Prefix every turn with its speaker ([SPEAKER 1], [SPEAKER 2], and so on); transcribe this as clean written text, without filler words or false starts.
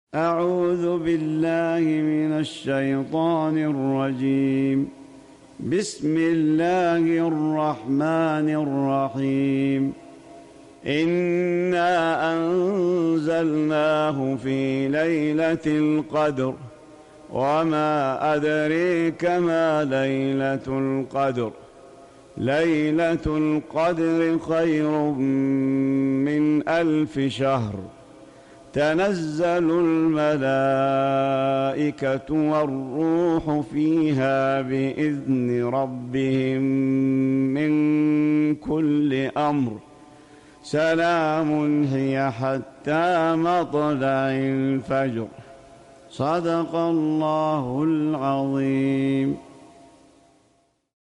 [SPEAKER 1] أعوذ بالله من الشيطان الرجيم. بسم الله الرحمن الرحيم. إنا أنزلناه في ليلة القدر وما أدريك ما ليلة القدر. ليلة القدر خير من 1000 شهر. تنزل الملائكة والروح فيها بإذن ربهم من كل أمر. سلام هي حتى مطلع الفجر. صدق الله العظيم.